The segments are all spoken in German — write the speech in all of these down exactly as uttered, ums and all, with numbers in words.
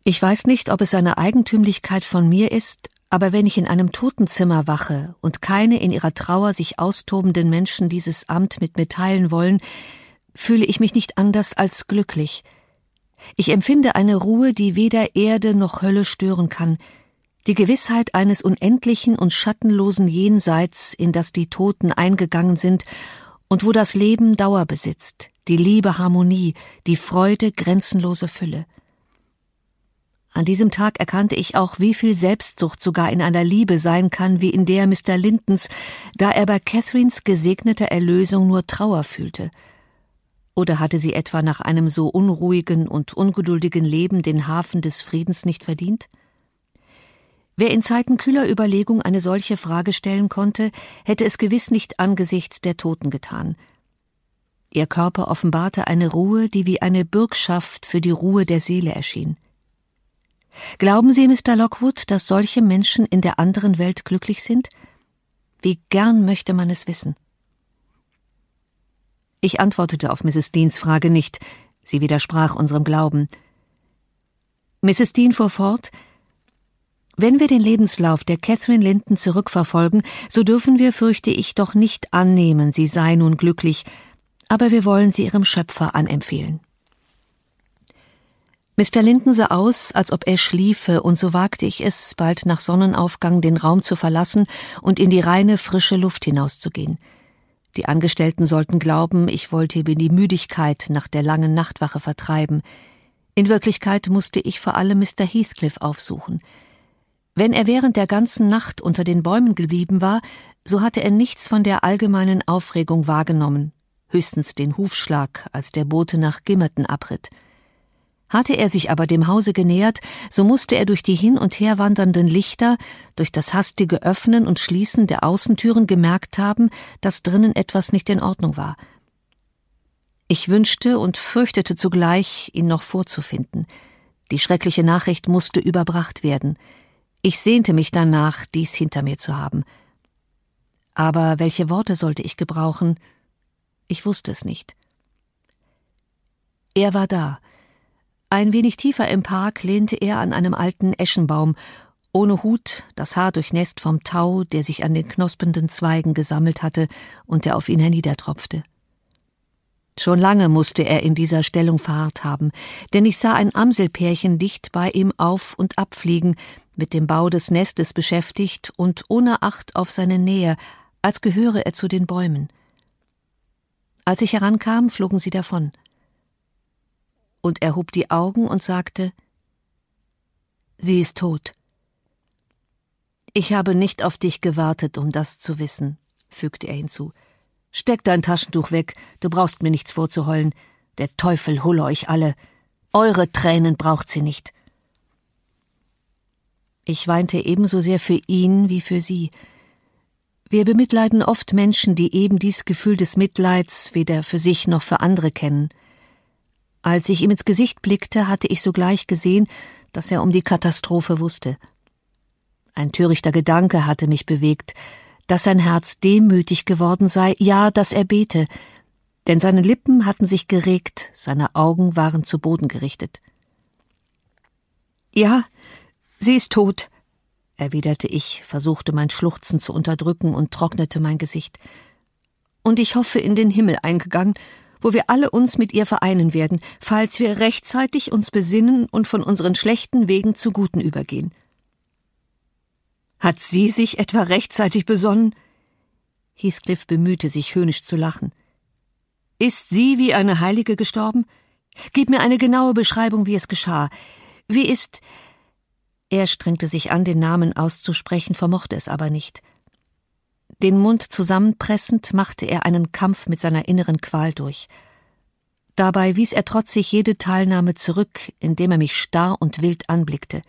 Ich weiß nicht, ob es eine Eigentümlichkeit von mir ist, aber wenn ich in einem Totenzimmer wache und keine in ihrer Trauer sich austobenden Menschen dieses Amt mit mir teilen wollen, fühle ich mich nicht anders als glücklich. Ich empfinde eine Ruhe, die weder Erde noch Hölle stören kann, die Gewissheit eines unendlichen und schattenlosen Jenseits, in das die Toten eingegangen sind und wo das Leben Dauer besitzt, die Liebe Harmonie, die Freude grenzenlose Fülle. An diesem Tag erkannte ich auch, wie viel Selbstsucht sogar in einer Liebe sein kann, wie in der Mister Lintons, da er bei Catherines gesegneter Erlösung nur Trauer fühlte. Oder hatte sie etwa nach einem so unruhigen und ungeduldigen Leben den Hafen des Friedens nicht verdient? Wer in Zeiten kühler Überlegung eine solche Frage stellen konnte, hätte es gewiss nicht angesichts der Toten getan. Ihr Körper offenbarte eine Ruhe, die wie eine Bürgschaft für die Ruhe der Seele erschien. Glauben Sie, Mister Lockwood, dass solche Menschen in der anderen Welt glücklich sind? Wie gern möchte man es wissen. Ich antwortete auf Misses Deans Frage nicht, sie widersprach unserem Glauben. Misses Dean fuhr fort: Wenn wir den Lebenslauf der Catherine Linton zurückverfolgen, so dürfen wir, fürchte ich, doch nicht annehmen, sie sei nun glücklich, aber wir wollen sie ihrem Schöpfer anempfehlen. Mister Linton sah aus, als ob er schliefe, und so wagte ich es, bald nach Sonnenaufgang den Raum zu verlassen und in die reine, frische Luft hinauszugehen. Die Angestellten sollten glauben, ich wollte mir die Müdigkeit nach der langen Nachtwache vertreiben. In Wirklichkeit musste ich vor allem Mister Heathcliff aufsuchen. Wenn er während der ganzen Nacht unter den Bäumen geblieben war, so hatte er nichts von der allgemeinen Aufregung wahrgenommen, höchstens den Hufschlag, als der Bote nach Gimmerton abritt. Hatte er sich aber dem Hause genähert, so musste er durch die hin- und her wandernden Lichter, durch das hastige Öffnen und Schließen der Außentüren gemerkt haben, dass drinnen etwas nicht in Ordnung war. Ich wünschte und fürchtete zugleich, ihn noch vorzufinden. Die schreckliche Nachricht musste überbracht werden. Ich sehnte mich danach, dies hinter mir zu haben. Aber welche Worte sollte ich gebrauchen? Ich wusste es nicht. Er war da. Ein wenig tiefer im Park lehnte er an einem alten Eschenbaum, ohne Hut, das Haar durchnässt vom Tau, der sich an den knospenden Zweigen gesammelt hatte und der auf ihn herniedertropfte. Schon lange musste er in dieser Stellung verharrt haben, denn ich sah ein Amselpärchen dicht bei ihm auf- und abfliegen, mit dem Bau des Nestes beschäftigt und ohne Acht auf seine Nähe, als gehöre er zu den Bäumen. Als ich herankam, flogen sie davon. Und er hob die Augen und sagte: »Sie ist tot.« »Ich habe nicht auf dich gewartet, um das zu wissen«, fügte er hinzu. »Steck dein Taschentuch weg, du brauchst mir nichts vorzuheulen. Der Teufel hole euch alle. Eure Tränen braucht sie nicht.« Ich weinte ebenso sehr für ihn wie für sie. Wir bemitleiden oft Menschen, die eben dies Gefühl des Mitleids weder für sich noch für andere kennen. Als ich ihm ins Gesicht blickte, hatte ich sogleich gesehen, dass er um die Katastrophe wusste. Ein törichter Gedanke hatte mich bewegt, dass sein Herz demütig geworden sei, ja, dass er bete, denn seine Lippen hatten sich geregt, seine Augen waren zu Boden gerichtet. »Ja, sie ist tot«, erwiderte ich, versuchte mein Schluchzen zu unterdrücken und trocknete mein Gesicht. »Und ich hoffe, in den Himmel eingegangen, wo wir alle uns mit ihr vereinen werden, falls wir rechtzeitig uns besinnen und von unseren schlechten Wegen zu guten übergehen.« »Hat sie sich etwa rechtzeitig besonnen?« Heathcliff bemühte sich, höhnisch zu lachen. »Ist sie wie eine Heilige gestorben? Gib mir eine genaue Beschreibung, wie es geschah. Wie ist...« Er strengte sich an, den Namen auszusprechen, vermochte es aber nicht. Den Mund zusammenpressend machte er einen Kampf mit seiner inneren Qual durch. Dabei wies er trotzig jede Teilnahme zurück, indem er mich starr und wild anblickte.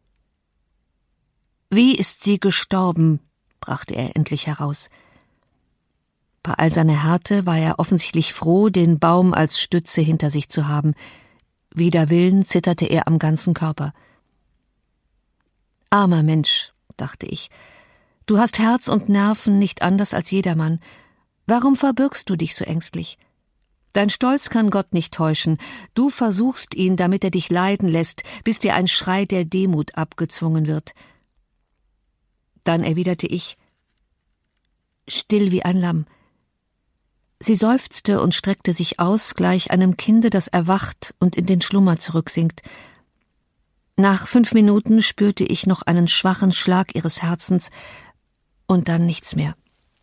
»Wie ist sie gestorben?« brachte er endlich heraus. Bei all seiner Härte war er offensichtlich froh, den Baum als Stütze hinter sich zu haben. Wider Willen zitterte er am ganzen Körper. »Armer Mensch«, dachte ich, »du hast Herz und Nerven nicht anders als jedermann. Warum verbirgst du dich so ängstlich? Dein Stolz kann Gott nicht täuschen. Du versuchst ihn, damit er dich leiden lässt, bis dir ein Schrei der Demut abgezwungen wird. Dann erwiderte ich, still wie ein Lamm. Sie seufzte und streckte sich aus, gleich einem Kinde, das erwacht und in den Schlummer zurücksinkt. Nach fünf Minuten spürte ich noch einen schwachen Schlag ihres Herzens und dann nichts mehr.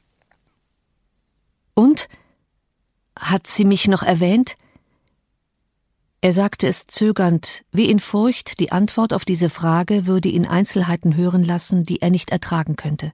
Und? Hat sie mich noch erwähnt? Er sagte es zögernd, wie in Furcht, die Antwort auf diese Frage würde ihn Einzelheiten hören lassen, die er nicht ertragen könnte.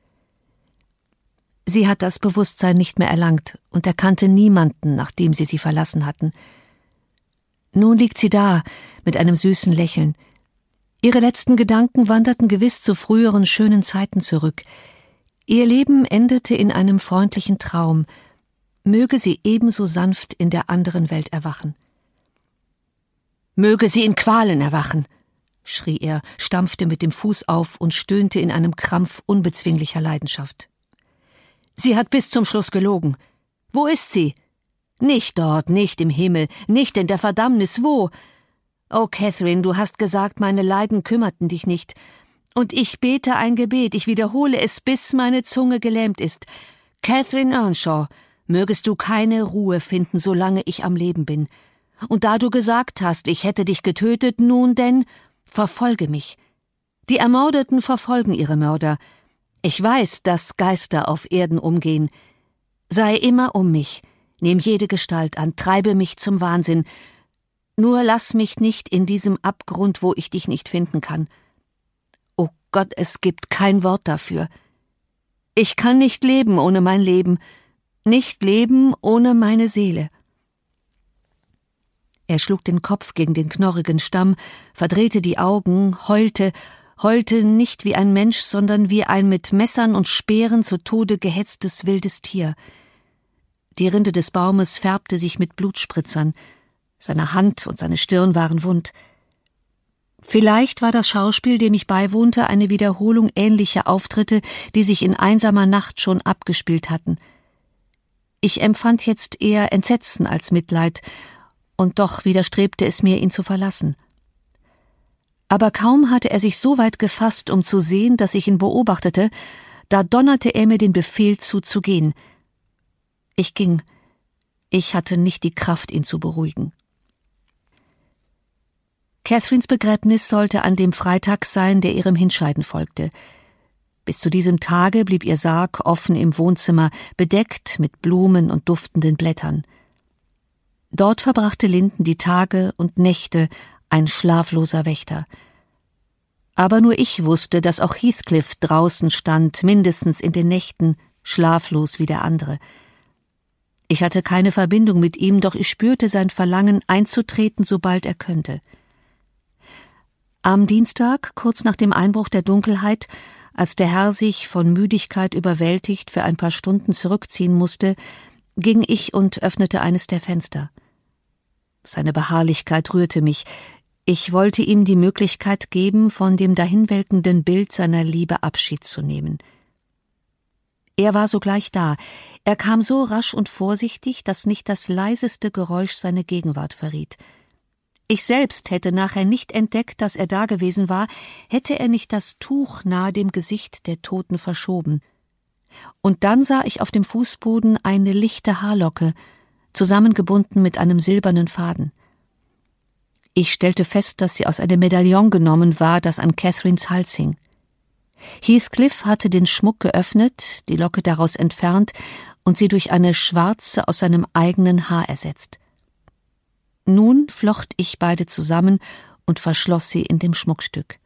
Sie hat das Bewusstsein nicht mehr erlangt und erkannte niemanden, nachdem sie sie verlassen hatten. Nun liegt sie da, mit einem süßen Lächeln. Ihre letzten Gedanken wanderten gewiss zu früheren schönen Zeiten zurück. Ihr Leben endete in einem freundlichen Traum. Möge sie ebenso sanft in der anderen Welt erwachen. »Möge sie in Qualen erwachen«, schrie er, stampfte mit dem Fuß auf und stöhnte in einem Krampf unbezwinglicher Leidenschaft. »Sie hat bis zum Schluss gelogen. Wo ist sie? Nicht dort, nicht im Himmel, nicht in der Verdammnis, wo? Oh, Catherine, du hast gesagt, meine Leiden kümmerten dich nicht. Und ich bete ein Gebet, ich wiederhole es, bis meine Zunge gelähmt ist. Catherine Earnshaw, mögest du keine Ruhe finden, solange ich am Leben bin. Und da du gesagt hast, ich hätte dich getötet, nun denn, verfolge mich. Die Ermordeten verfolgen ihre Mörder. Ich weiß, dass Geister auf Erden umgehen. Sei immer um mich, nimm jede Gestalt an, treibe mich zum Wahnsinn. Nur lass mich nicht in diesem Abgrund, wo ich dich nicht finden kann. Oh Gott, es gibt kein Wort dafür. Ich kann nicht leben ohne mein Leben, nicht leben ohne meine Seele. Er schlug den Kopf gegen den knorrigen Stamm, verdrehte die Augen, heulte, heulte nicht wie ein Mensch, sondern wie ein mit Messern und Speeren zu Tode gehetztes wildes Tier. Die Rinde des Baumes färbte sich mit Blutspritzern, seine Hand und seine Stirn waren wund. Vielleicht war das Schauspiel, dem ich beiwohnte, eine Wiederholung ähnlicher Auftritte, die sich in einsamer Nacht schon abgespielt hatten. Ich empfand jetzt eher Entsetzen als Mitleid, und doch widerstrebte es mir, ihn zu verlassen. Aber kaum hatte er sich so weit gefasst, um zu sehen, dass ich ihn beobachtete, da donnerte er mir den Befehl zu, zu gehen. Ich ging. Ich hatte nicht die Kraft, ihn zu beruhigen. Catherines Begräbnis sollte an dem Freitag sein, der ihrem Hinscheiden folgte. Bis zu diesem Tage blieb ihr Sarg offen im Wohnzimmer, bedeckt mit Blumen und duftenden Blättern. Dort verbrachte Linden die Tage und Nächte, ein schlafloser Wächter. Aber nur ich wusste, dass auch Heathcliff draußen stand, mindestens in den Nächten, schlaflos wie der andere. Ich hatte keine Verbindung mit ihm, doch ich spürte sein Verlangen, einzutreten, sobald er könnte. Am Dienstag, kurz nach dem Einbruch der Dunkelheit, als der Herr sich von Müdigkeit überwältigt für ein paar Stunden zurückziehen musste, ging ich und öffnete eines der Fenster. Seine Beharrlichkeit rührte mich. Ich wollte ihm die Möglichkeit geben, von dem dahinwelkenden Bild seiner Liebe Abschied zu nehmen. Er war sogleich da. Er kam so rasch und vorsichtig, dass nicht das leiseste Geräusch seine Gegenwart verriet. Ich selbst hätte nachher nicht entdeckt, dass er da gewesen war, hätte er nicht das Tuch nahe dem Gesicht der Toten verschoben. Und dann sah ich auf dem Fußboden eine lichte Haarlocke, zusammengebunden mit einem silbernen Faden. Ich stellte fest, dass sie aus einem Medaillon genommen war, das an Catherines Hals hing. Heathcliff hatte den Schmuck geöffnet, die Locke daraus entfernt und sie durch eine schwarze aus seinem eigenen Haar ersetzt. Nun flocht ich beide zusammen und verschloss sie in dem Schmuckstück.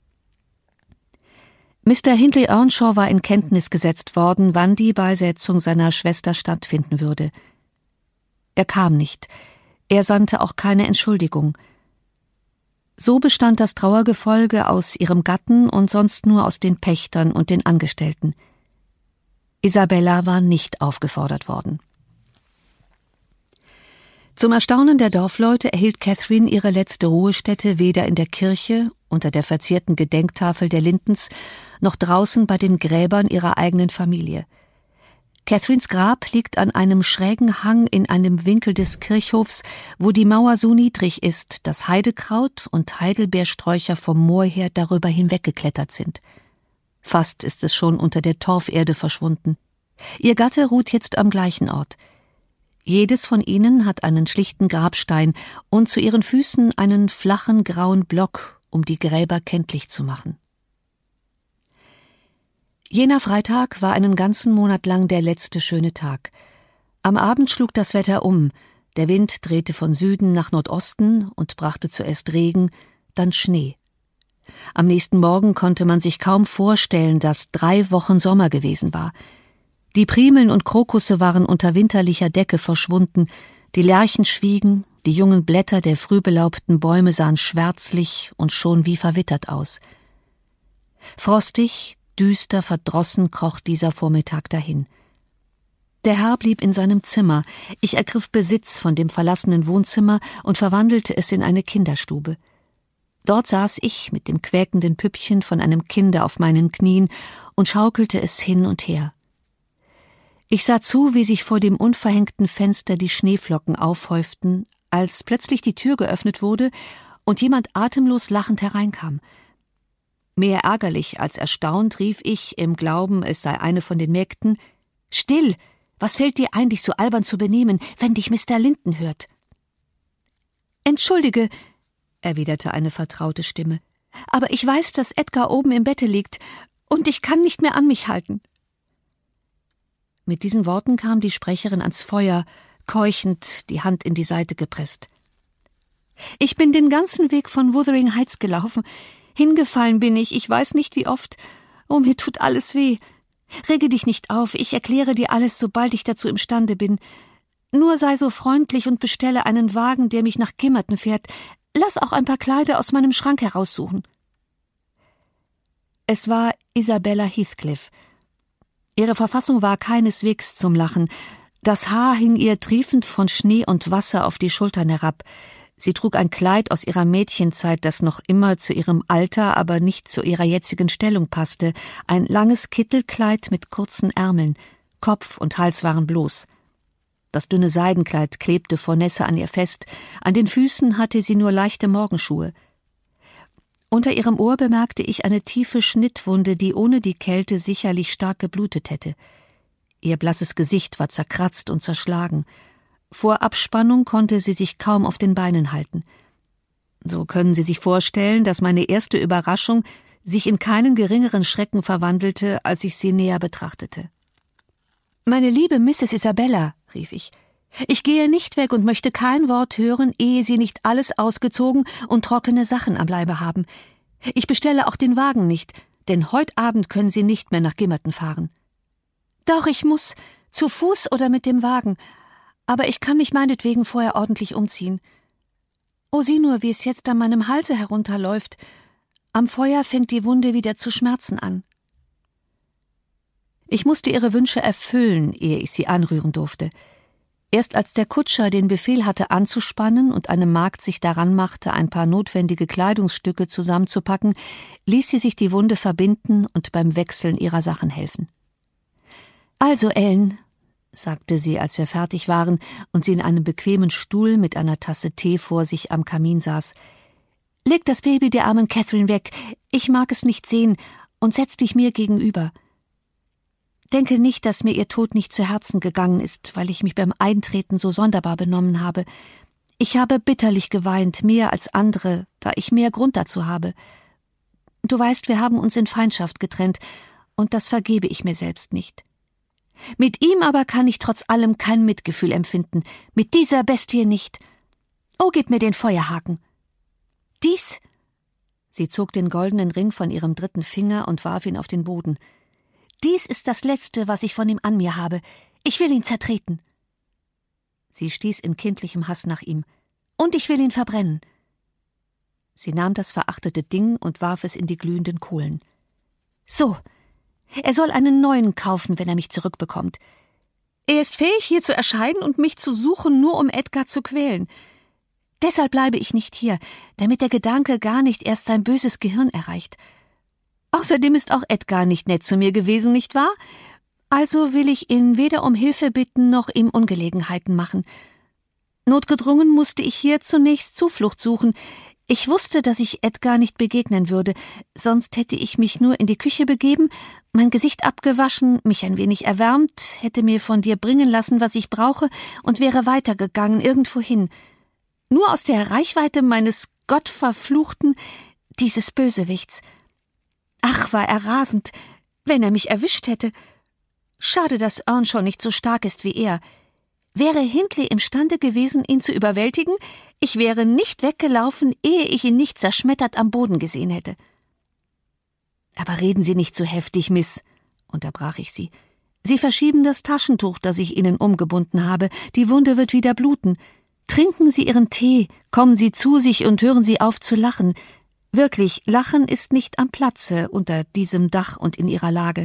Mister Hindley Earnshaw war in Kenntnis gesetzt worden, wann die Beisetzung seiner Schwester stattfinden würde. Er kam nicht, er sandte auch keine Entschuldigung. So bestand das Trauergefolge aus ihrem Gatten und sonst nur aus den Pächtern und den Angestellten. Isabella war nicht aufgefordert worden. Zum Erstaunen der Dorfleute erhielt Catherine ihre letzte Ruhestätte weder in der Kirche, unter der verzierten Gedenktafel der Lintons, noch draußen bei den Gräbern ihrer eigenen Familie. Catherines Grab liegt an einem schrägen Hang in einem Winkel des Kirchhofs, wo die Mauer so niedrig ist, dass Heidekraut und Heidelbeersträucher vom Moor her darüber hinweggeklettert sind. Fast ist es schon unter der Torferde verschwunden. Ihr Gatte ruht jetzt am gleichen Ort. Jedes von ihnen hat einen schlichten Grabstein und zu ihren Füßen einen flachen grauen Block, um die Gräber kenntlich zu machen. Jener Freitag war einen ganzen Monat lang der letzte schöne Tag. Am Abend schlug das Wetter um, der Wind drehte von Süden nach Nordosten und brachte zuerst Regen, dann Schnee. Am nächsten Morgen konnte man sich kaum vorstellen, dass drei Wochen Sommer gewesen war. Die Primeln und Krokusse waren unter winterlicher Decke verschwunden, die Lärchen schwiegen, die jungen Blätter der frühbelaubten Bäume sahen schwärzlich und schon wie verwittert aus. Frostig, düster, verdrossen kroch dieser Vormittag dahin. Der Herr blieb in seinem Zimmer, ich ergriff Besitz von dem verlassenen Wohnzimmer und verwandelte es in eine Kinderstube. Dort saß ich mit dem quäkenden Püppchen von einem Kinde auf meinen Knien und schaukelte es hin und her. Ich sah zu, wie sich vor dem unverhängten Fenster die Schneeflocken aufhäuften, als plötzlich die Tür geöffnet wurde und jemand atemlos lachend hereinkam. Mehr ärgerlich als erstaunt rief ich, im Glauben, es sei eine von den Mägden: »Still! Was fällt dir ein, dich so albern zu benehmen, wenn dich Mister Linton hört?« »Entschuldige«, erwiderte eine vertraute Stimme, »aber ich weiß, dass Edgar oben im Bette liegt, und ich kann nicht mehr an mich halten.« Mit diesen Worten kam die Sprecherin ans Feuer, keuchend, die Hand in die Seite gepresst. »Ich bin den ganzen Weg von Wuthering Heights gelaufen. Hingefallen bin ich, ich weiß nicht wie oft. Oh, mir tut alles weh. Rege dich nicht auf, ich erkläre dir alles, sobald ich dazu imstande bin. Nur sei so freundlich und bestelle einen Wagen, der mich nach Gimmerton fährt. Lass auch ein paar Kleider aus meinem Schrank heraussuchen.« Es war Isabella Heathcliff. Ihre Verfassung war keineswegs zum Lachen. Das Haar hing ihr triefend von Schnee und Wasser auf die Schultern herab. Sie trug ein Kleid aus ihrer Mädchenzeit, das noch immer zu ihrem Alter, aber nicht zu ihrer jetzigen Stellung passte, ein langes Kittelkleid mit kurzen Ärmeln, Kopf und Hals waren bloß. Das dünne Seidenkleid klebte vor Nässe an ihr fest, an den Füßen hatte sie nur leichte Morgenschuhe. Unter ihrem Ohr bemerkte ich eine tiefe Schnittwunde, die ohne die Kälte sicherlich stark geblutet hätte. Ihr blasses Gesicht war zerkratzt und zerschlagen. Vor Abspannung konnte sie sich kaum auf den Beinen halten. So können Sie sich vorstellen, dass meine erste Überraschung sich in keinen geringeren Schrecken verwandelte, als ich sie näher betrachtete. »Meine liebe Misses Isabella«, rief ich, »ich gehe nicht weg und möchte kein Wort hören, ehe Sie nicht alles ausgezogen und trockene Sachen am Leibe haben. Ich bestelle auch den Wagen nicht, denn heut Abend können Sie nicht mehr nach Gimmerton fahren.« »Doch, ich muss, zu Fuß oder mit dem Wagen, aber ich kann mich meinetwegen vorher ordentlich umziehen. Oh, sieh nur, wie es jetzt an meinem Halse herunterläuft. Am Feuer fängt die Wunde wieder zu schmerzen an.« Ich musste ihre Wünsche erfüllen, ehe ich sie anrühren durfte. Erst als der Kutscher den Befehl hatte anzuspannen und eine Magd sich daran machte, ein paar notwendige Kleidungsstücke zusammenzupacken, ließ sie sich die Wunde verbinden und beim Wechseln ihrer Sachen helfen. »Also, Ellen«, sagte sie, als wir fertig waren und sie in einem bequemen Stuhl mit einer Tasse Tee vor sich am Kamin saß, »leg das Baby der armen Catherine weg, ich mag es nicht sehen, und setz dich mir gegenüber. Denke nicht, dass mir ihr Tod nicht zu Herzen gegangen ist, weil ich mich beim Eintreten so sonderbar benommen habe. Ich habe bitterlich geweint, mehr als andere, da ich mehr Grund dazu habe. Du weißt, wir haben uns in Feindschaft getrennt, und das vergebe ich mir selbst nicht. Mit ihm aber kann ich trotz allem kein Mitgefühl empfinden, mit dieser Bestie nicht. Oh, gib mir den Feuerhaken. Dies«, sie zog den goldenen Ring von ihrem dritten Finger und warf ihn auf den Boden, »dies ist das Letzte, was ich von ihm an mir habe. Ich will ihn zertreten.« Sie stieß in kindlichem Hass nach ihm. »Und ich will ihn verbrennen.« Sie nahm das verachtete Ding und warf es in die glühenden Kohlen. »So, er soll einen neuen kaufen, wenn er mich zurückbekommt. Er ist fähig, hier zu erscheinen und mich zu suchen, nur um Edgar zu quälen. Deshalb bleibe ich nicht hier, damit der Gedanke gar nicht erst sein böses Gehirn erreicht. Außerdem ist auch Edgar nicht nett zu mir gewesen, nicht wahr? Also will ich ihn weder um Hilfe bitten, noch ihm Ungelegenheiten machen. Notgedrungen musste ich hier zunächst Zuflucht suchen. Ich wusste, dass ich Edgar nicht begegnen würde, sonst hätte ich mich nur in die Küche begeben, mein Gesicht abgewaschen, mich ein wenig erwärmt, hätte mir von dir bringen lassen, was ich brauche, und wäre weitergegangen, irgendwohin. Nur aus der Reichweite meines gottverfluchten, dieses Bösewichts. Ach, war er rasend, wenn er mich erwischt hätte. Schade, dass Earnshaw nicht so stark ist wie er. Wäre Hindley imstande gewesen, ihn zu überwältigen, ich wäre nicht weggelaufen, ehe ich ihn nicht zerschmettert am Boden gesehen hätte. »Aber reden Sie nicht so heftig, Miss«, unterbrach ich sie. »Sie verschieben das Taschentuch, das ich Ihnen umgebunden habe. Die Wunde wird wieder bluten. Trinken Sie Ihren Tee, kommen Sie zu sich und hören Sie auf zu lachen. Wirklich, Lachen ist nicht am Platze unter diesem Dach und in Ihrer Lage.«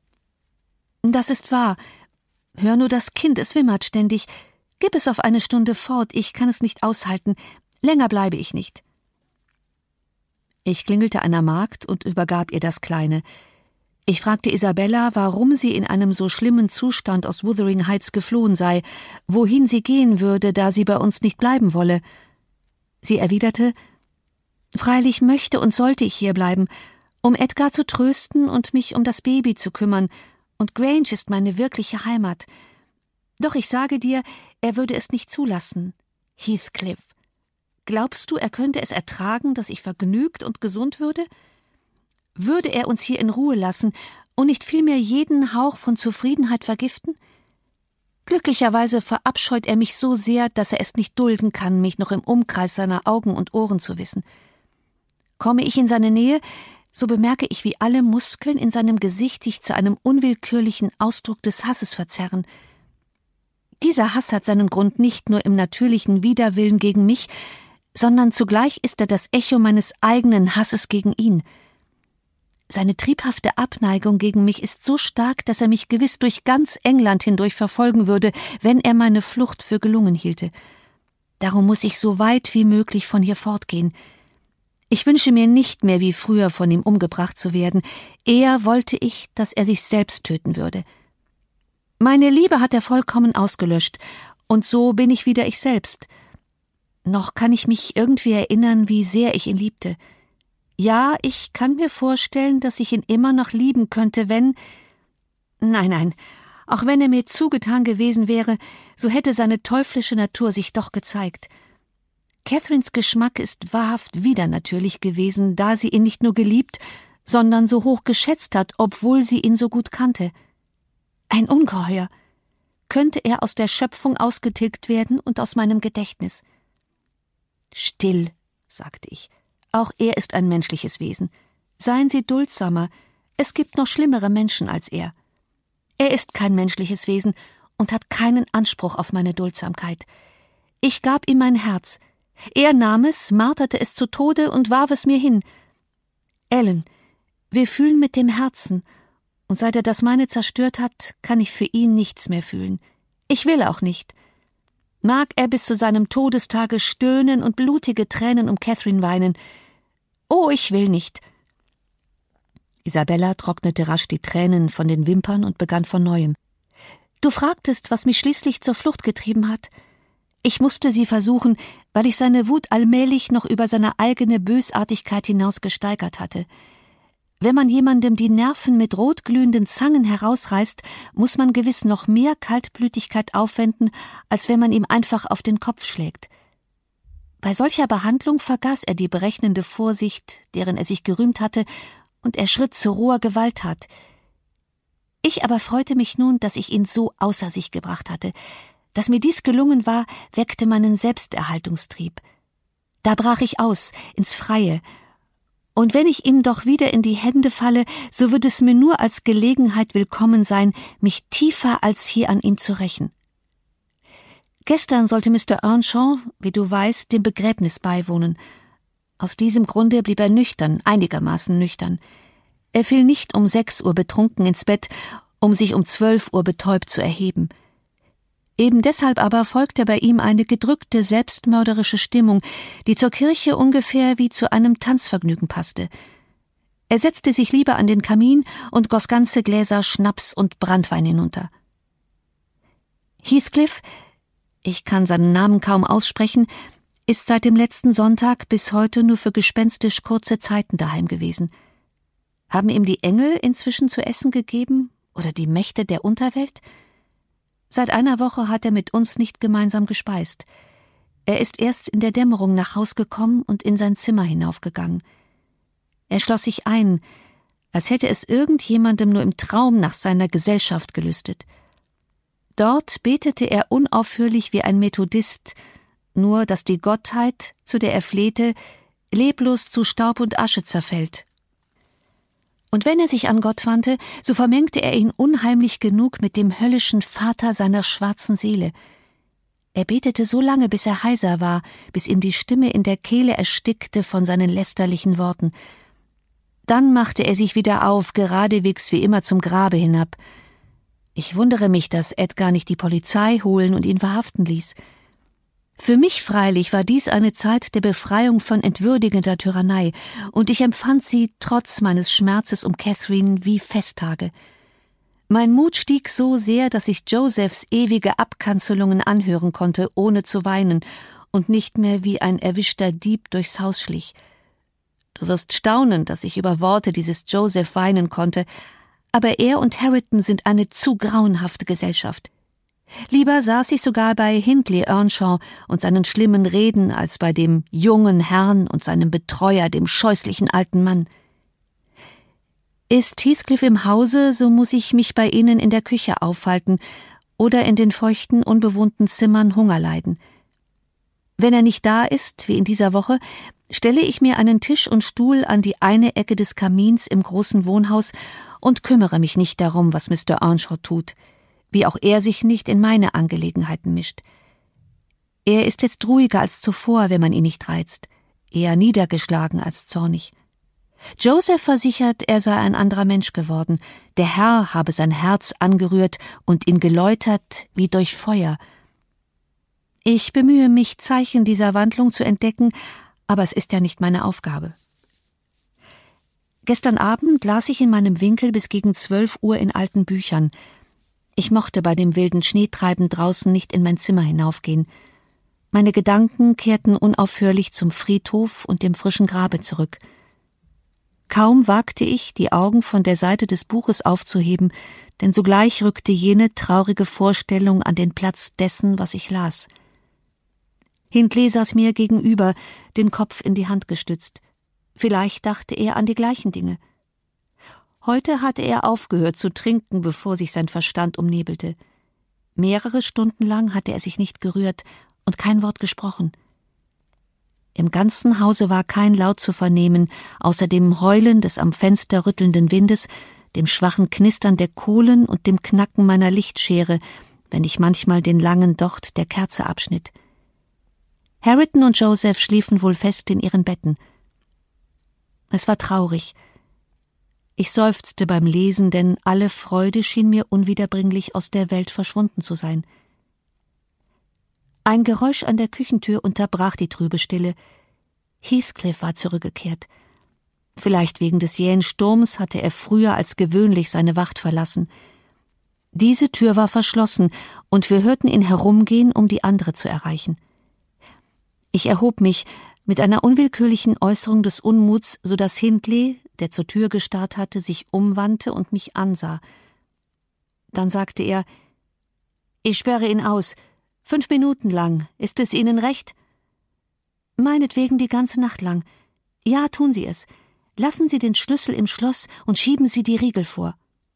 »Das ist wahr. Hör nur das Kind, es wimmert ständig. Gib es auf eine Stunde fort, ich kann es nicht aushalten. Länger bleibe ich nicht.« Ich klingelte einer Magd und übergab ihr das Kleine. Ich fragte Isabella, warum sie in einem so schlimmen Zustand aus Wuthering Heights geflohen sei, wohin sie gehen würde, da sie bei uns nicht bleiben wolle. Sie erwiderte, »Freilich möchte und sollte ich hier bleiben, um Edgar zu trösten und mich um das Baby zu kümmern, und Grange ist meine wirkliche Heimat. Doch ich sage dir, er würde es nicht zulassen. Heathcliff. Glaubst du, er könnte es ertragen, dass ich vergnügt und gesund würde? Würde er uns hier in Ruhe lassen und nicht vielmehr jeden Hauch von Zufriedenheit vergiften? Glücklicherweise verabscheut er mich so sehr, dass er es nicht dulden kann, mich noch im Umkreis seiner Augen und Ohren zu wissen. Komme ich in seine Nähe, so bemerke ich, wie alle Muskeln in seinem Gesicht sich zu einem unwillkürlichen Ausdruck des Hasses verzerren. Dieser Hass hat seinen Grund nicht nur im natürlichen Widerwillen gegen mich, sondern zugleich ist er das Echo meines eigenen Hasses gegen ihn. Seine triebhafte Abneigung gegen mich ist so stark, dass er mich gewiss durch ganz England hindurch verfolgen würde, wenn er meine Flucht für gelungen hielte. Darum muss ich so weit wie möglich von hier fortgehen. Ich wünsche mir nicht mehr wie früher von ihm umgebracht zu werden, eher wollte ich, dass er sich selbst töten würde. Meine Liebe hat er vollkommen ausgelöscht, und so bin ich wieder ich selbst. Noch kann ich mich irgendwie erinnern, wie sehr ich ihn liebte. Ja, ich kann mir vorstellen, dass ich ihn immer noch lieben könnte, wenn... Nein, nein, auch wenn er mir zugetan gewesen wäre, so hätte seine teuflische Natur sich doch gezeigt. Catherines Geschmack ist wahrhaft widernatürlich gewesen, da sie ihn nicht nur geliebt, sondern so hoch geschätzt hat, obwohl sie ihn so gut kannte. Ein Ungeheuer! Könnte er aus der Schöpfung ausgetilgt werden und aus meinem Gedächtnis? »Still«, sagte ich, »auch er ist ein menschliches Wesen. Seien Sie duldsamer, es gibt noch schlimmere Menschen als er. Er ist kein menschliches Wesen und hat keinen Anspruch auf meine Duldsamkeit. Ich gab ihm mein Herz. Er nahm es, marterte es zu Tode und warf es mir hin. Ellen, wir fühlen mit dem Herzen, und seit er das meine zerstört hat, kann ich für ihn nichts mehr fühlen. Ich will auch nicht. Mag er bis zu seinem Todestage stöhnen und blutige Tränen um Catherine weinen. Oh, ich will nicht.« Isabella trocknete rasch die Tränen von den Wimpern und begann von Neuem. »Du fragtest, was mich schließlich zur Flucht getrieben hat. Ich musste sie versuchen, weil ich seine Wut allmählich noch über seine eigene Bösartigkeit hinaus gesteigert hatte. Wenn man jemandem die Nerven mit rotglühenden Zangen herausreißt, muss man gewiss noch mehr Kaltblütigkeit aufwenden, als wenn man ihm einfach auf den Kopf schlägt. Bei solcher Behandlung vergaß er die berechnende Vorsicht, deren er sich gerühmt hatte, und er schritt zu roher Gewalttat. Ich aber freute mich nun, dass ich ihn so außer sich gebracht hatte. Dass mir dies gelungen war, weckte meinen Selbsterhaltungstrieb. Da brach ich aus, ins Freie, und wenn ich ihm doch wieder in die Hände falle, so wird es mir nur als Gelegenheit willkommen sein, mich tiefer als hier an ihm zu rächen. Gestern sollte Mister Earnshaw, wie du weißt, dem Begräbnis beiwohnen. Aus diesem Grunde blieb er nüchtern, einigermaßen nüchtern. Er fiel nicht um sechs Uhr betrunken ins Bett, um sich um zwölf Uhr betäubt zu erheben. Eben deshalb aber folgte bei ihm eine gedrückte, selbstmörderische Stimmung, die zur Kirche ungefähr wie zu einem Tanzvergnügen passte. Er setzte sich lieber an den Kamin und goss ganze Gläser Schnaps und Branntwein hinunter. Heathcliff, ich kann seinen Namen kaum aussprechen, ist seit dem letzten Sonntag bis heute nur für gespenstisch kurze Zeiten daheim gewesen. Haben ihm die Engel inzwischen zu essen gegeben oder die Mächte der Unterwelt? Seit einer Woche hat er mit uns nicht gemeinsam gespeist. Er ist erst in der Dämmerung nach Haus gekommen und in sein Zimmer hinaufgegangen. Er schloss sich ein, als hätte es irgendjemandem nur im Traum nach seiner Gesellschaft gelüstet. Dort betete er unaufhörlich wie ein Methodist, nur dass die Gottheit, zu der er flehte, leblos zu Staub und Asche zerfällt. Und wenn er sich an Gott wandte, so vermengte er ihn unheimlich genug mit dem höllischen Vater seiner schwarzen Seele. Er betete so lange, bis er heiser war, bis ihm die Stimme in der Kehle erstickte von seinen lästerlichen Worten. Dann machte er sich wieder auf, geradewegs wie immer zum Grabe hinab. Ich wundere mich, dass Edgar nicht die Polizei holen und ihn verhaften ließ. Für mich freilich war dies eine Zeit der Befreiung von entwürdigender Tyrannei, und ich empfand sie trotz meines Schmerzes um Catherine wie Festtage. Mein Mut stieg so sehr, dass ich Josephs ewige Abkanzelungen anhören konnte, ohne zu weinen, und nicht mehr wie ein erwischter Dieb durchs Haus schlich. Du wirst staunen, dass ich über Worte dieses Joseph weinen konnte, aber er und Harriton sind eine zu grauenhafte Gesellschaft. Lieber saß ich sogar bei Hindley Earnshaw und seinen schlimmen Reden als bei dem jungen Herrn und seinem Betreuer, dem scheußlichen alten Mann. Ist Heathcliff im Hause, so muss ich mich bei ihnen in der Küche aufhalten oder in den feuchten, unbewohnten Zimmern Hunger leiden. Wenn er nicht da ist, wie in dieser Woche, stelle ich mir einen Tisch und Stuhl an die eine Ecke des Kamins im großen Wohnhaus und kümmere mich nicht darum, was Mister Earnshaw tut, wie auch er sich nicht in meine Angelegenheiten mischt. Er ist jetzt ruhiger als zuvor, wenn man ihn nicht reizt, eher niedergeschlagen als zornig. Joseph versichert, er sei ein anderer Mensch geworden, der Herr habe sein Herz angerührt und ihn geläutert wie durch Feuer. Ich bemühe mich, Zeichen dieser Wandlung zu entdecken, aber es ist ja nicht meine Aufgabe. Gestern Abend las ich in meinem Winkel bis gegen zwölf Uhr in alten Büchern. Ich mochte bei dem wilden Schneetreiben draußen nicht in mein Zimmer hinaufgehen. Meine Gedanken kehrten unaufhörlich zum Friedhof und dem frischen Grabe zurück. Kaum wagte ich, die Augen von der Seite des Buches aufzuheben, denn sogleich rückte jene traurige Vorstellung an den Platz dessen, was ich las. Hindley saß mir gegenüber, den Kopf in die Hand gestützt. Vielleicht dachte er an die gleichen Dinge. Heute hatte er aufgehört zu trinken, bevor sich sein Verstand umnebelte. Mehrere Stunden lang hatte er sich nicht gerührt und kein Wort gesprochen. Im ganzen Hause war kein Laut zu vernehmen, außer dem Heulen des am Fenster rüttelnden Windes, dem schwachen Knistern der Kohlen und dem Knacken meiner Lichtschere, wenn ich manchmal den langen Docht der Kerze abschnitt. Harriton und Joseph schliefen wohl fest in ihren Betten. Es war traurig. Ich seufzte beim Lesen, denn alle Freude schien mir unwiederbringlich aus der Welt verschwunden zu sein. Ein Geräusch an der Küchentür unterbrach die trübe Stille. Heathcliff war zurückgekehrt. Vielleicht wegen des jähen Sturms hatte er früher als gewöhnlich seine Wacht verlassen. Diese Tür war verschlossen, und wir hörten ihn herumgehen, um die andere zu erreichen. Ich erhob mich mit einer unwillkürlichen Äußerung des Unmuts, so dass Hindley, der zur Tür gestarrt hatte, sich umwandte und mich ansah. Dann sagte er: »Ich sperre ihn aus. Fünf Minuten lang. Ist es Ihnen recht?« »Meinetwegen die ganze Nacht lang. Ja, tun Sie es. Lassen Sie den Schlüssel im Schloss und schieben Sie die Riegel vor.«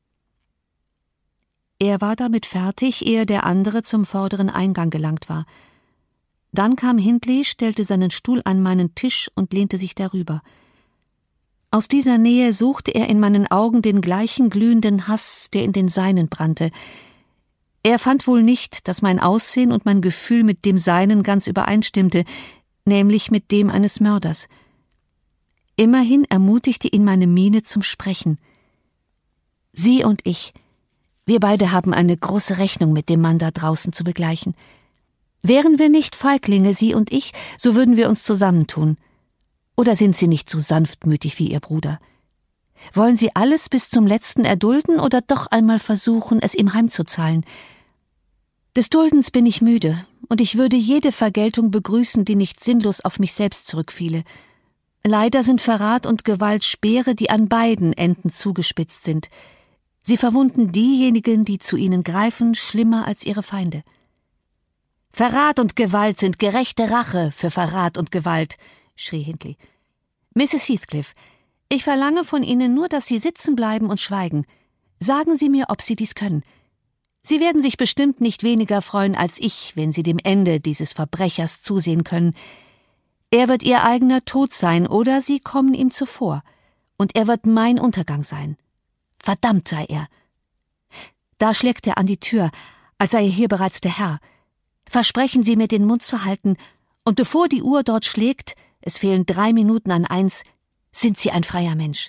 Er war damit fertig, ehe der andere zum vorderen Eingang gelangt war. Dann kam Hindley, stellte seinen Stuhl an meinen Tisch und lehnte sich darüber. Aus dieser Nähe suchte er in meinen Augen den gleichen glühenden Hass, der in den seinen brannte. Er fand wohl nicht, dass mein Aussehen und mein Gefühl mit dem seinen ganz übereinstimmte, nämlich mit dem eines Mörders. Immerhin ermutigte ihn meine Miene zum Sprechen. »Sie und ich, wir beide haben eine große Rechnung mit dem Mann da draußen zu begleichen. Wären wir nicht Feiglinge, Sie und ich, so würden wir uns zusammentun. Oder sind Sie nicht so sanftmütig wie Ihr Bruder? Wollen Sie alles bis zum Letzten erdulden oder doch einmal versuchen, es ihm heimzuzahlen? Des Duldens bin ich müde, und ich würde jede Vergeltung begrüßen, die nicht sinnlos auf mich selbst zurückfiele. Leider sind Verrat und Gewalt Speere, die an beiden Enden zugespitzt sind. Sie verwunden diejenigen, die zu ihnen greifen, schlimmer als ihre Feinde. »Verrat und Gewalt sind gerechte Rache für Verrat und Gewalt«, schrie Hindley. »Misses Heathcliff, ich verlange von Ihnen nur, dass Sie sitzen bleiben und schweigen. Sagen Sie mir, ob Sie dies können. Sie werden sich bestimmt nicht weniger freuen als ich, wenn Sie dem Ende dieses Verbrechers zusehen können. Er wird Ihr eigener Tod sein, oder Sie kommen ihm zuvor, und er wird mein Untergang sein. Verdammt sei er!« Da schlägt er an die Tür, als sei er hier bereits der Herr. »Versprechen Sie mir, den Mund zu halten, und bevor die Uhr dort schlägt, es fehlen drei Minuten an eins, sind Sie ein freier Mensch.«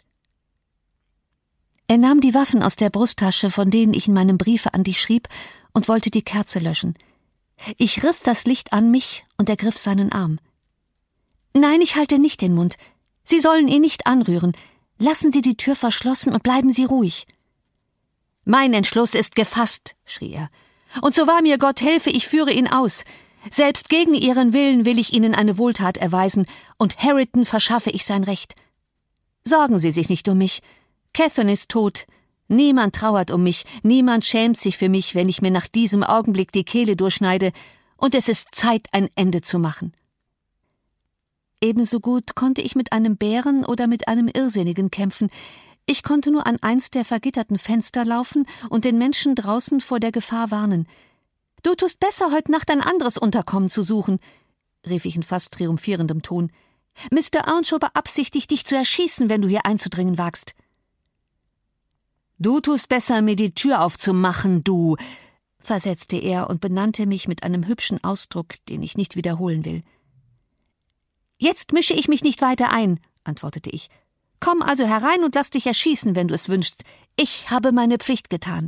Er nahm die Waffen aus der Brusttasche, von denen ich in meinem Briefe an dich schrieb, und wollte die Kerze löschen. Ich riss das Licht an mich und ergriff seinen Arm. »Nein, ich halte nicht den Mund. Sie sollen ihn nicht anrühren. Lassen Sie die Tür verschlossen und bleiben Sie ruhig.« »Mein Entschluss ist gefasst«, schrie er. »Und so wahr mir Gott helfe, ich führe ihn aus. Selbst gegen Ihren Willen will ich Ihnen eine Wohltat erweisen, und Hareton verschaffe ich sein Recht. Sorgen Sie sich nicht um mich. Catherine ist tot. Niemand trauert um mich, niemand schämt sich für mich, wenn ich mir nach diesem Augenblick die Kehle durchschneide, und es ist Zeit, ein Ende zu machen.« Ebenso gut konnte ich mit einem Bären oder mit einem Irrsinnigen kämpfen. Ich konnte nur an eins der vergitterten Fenster laufen und den Menschen draußen vor der Gefahr warnen. »Du tust besser, heute Nacht ein anderes Unterkommen zu suchen«, rief ich in fast triumphierendem Ton. »Mister Earnshaw beabsichtigt, dich zu erschießen, wenn du hier einzudringen wagst.« »Du tust besser, mir die Tür aufzumachen, du«, versetzte er und benannte mich mit einem hübschen Ausdruck, den ich nicht wiederholen will. »Jetzt mische ich mich nicht weiter ein«, antwortete ich. »Komm also herein und lass dich erschießen, wenn du es wünschst. Ich habe meine Pflicht getan.«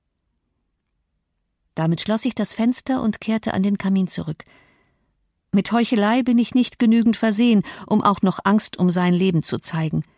Damit schloss ich das Fenster und kehrte an den Kamin zurück. Mit Heuchelei bin ich nicht genügend versehen, um auch noch Angst um sein Leben zu zeigen.